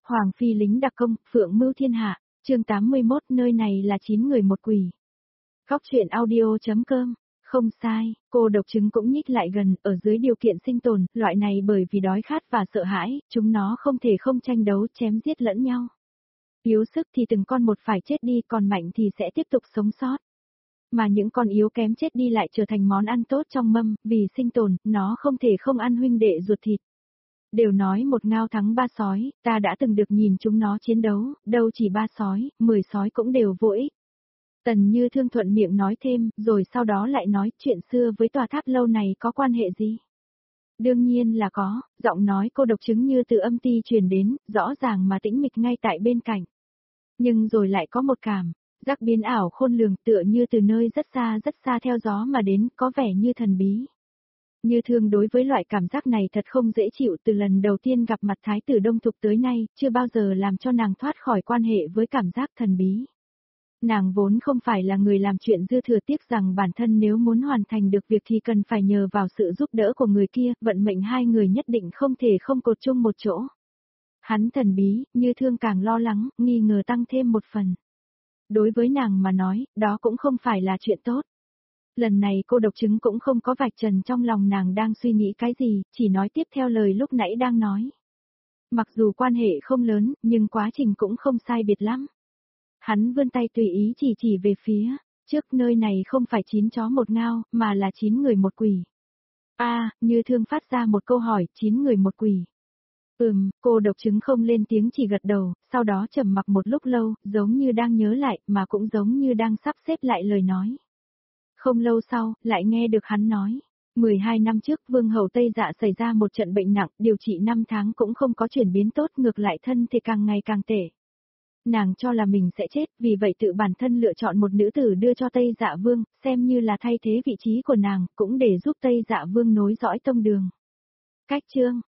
Hoàng phi lính đặc công, phượng mưu thiên hạ, chương 81 nơi này là 9 người một quỷ. Góc truyện audio.com. Không sai, cô độc trứng cũng nhích lại gần, ở dưới điều kiện sinh tồn, loại này bởi vì đói khát và sợ hãi, chúng nó không thể không tranh đấu chém giết lẫn nhau. Yếu sức thì từng con một phải chết đi, còn mạnh thì sẽ tiếp tục sống sót. Mà những con yếu kém chết đi lại trở thành món ăn tốt trong mâm, vì sinh tồn, nó không thể không ăn huynh đệ ruột thịt. Đều nói một ngao thắng 3 sói, ta đã từng được nhìn chúng nó chiến đấu, đâu chỉ 3 sói, 10 sói cũng đều vô ích. Tần Như Thương thuận miệng nói thêm, rồi sau đó lại nói chuyện xưa với tòa tháp lâu này có quan hệ gì? Đương nhiên là có, giọng nói cô độc trứng như từ âm ti truyền đến, rõ ràng mà tĩnh mịch ngay tại bên cạnh. Nhưng rồi lại có một cảm giác biến ảo khôn lường, tựa như từ nơi rất xa theo gió mà đến, có vẻ như thần bí. Như Thương đối với loại cảm giác này thật không dễ chịu, từ lần đầu tiên gặp mặt Thái tử Đông Thục tới nay, chưa bao giờ làm cho nàng thoát khỏi quan hệ với cảm giác thần bí. Nàng vốn không phải là người làm chuyện dư thừa, tiếc rằng bản thân nếu muốn hoàn thành được việc thì cần phải nhờ vào sự giúp đỡ của người kia, vận mệnh hai người nhất định không thể không cột chung một chỗ. Hắn thần bí, Như Thương càng lo lắng, nghi ngờ tăng thêm một phần. Đối với nàng mà nói, đó cũng không phải là chuyện tốt. Lần này cô độc trứng cũng không có vạch trần trong lòng nàng đang suy nghĩ cái gì, chỉ nói tiếp theo lời lúc nãy đang nói. Mặc dù quan hệ không lớn, nhưng quá trình cũng không sai biệt lắm. Hắn vươn tay tùy ý chỉ về phía trước, nơi này không phải 9 chó một ngao, mà là 9 người một quỷ. Như Thương phát ra một câu hỏi, 9 người một quỷ. Cô độc trứng không lên tiếng, chỉ gật đầu, sau đó trầm mặc một lúc lâu, giống như đang nhớ lại, mà cũng giống như đang sắp xếp lại lời nói. Không lâu sau, lại nghe được hắn nói. 12 năm trước, Vương hầu Tây Dạ xảy ra một trận bệnh nặng, điều trị 5 tháng cũng không có chuyển biến tốt, ngược lại thân thì càng ngày càng tệ. Nàng cho là mình sẽ chết, vì vậy tự bản thân lựa chọn một nữ tử đưa cho Tây Dạ Vương, xem như là thay thế vị trí của nàng, cũng để giúp Tây Dạ Vương nối dõi tông đường. Cách chương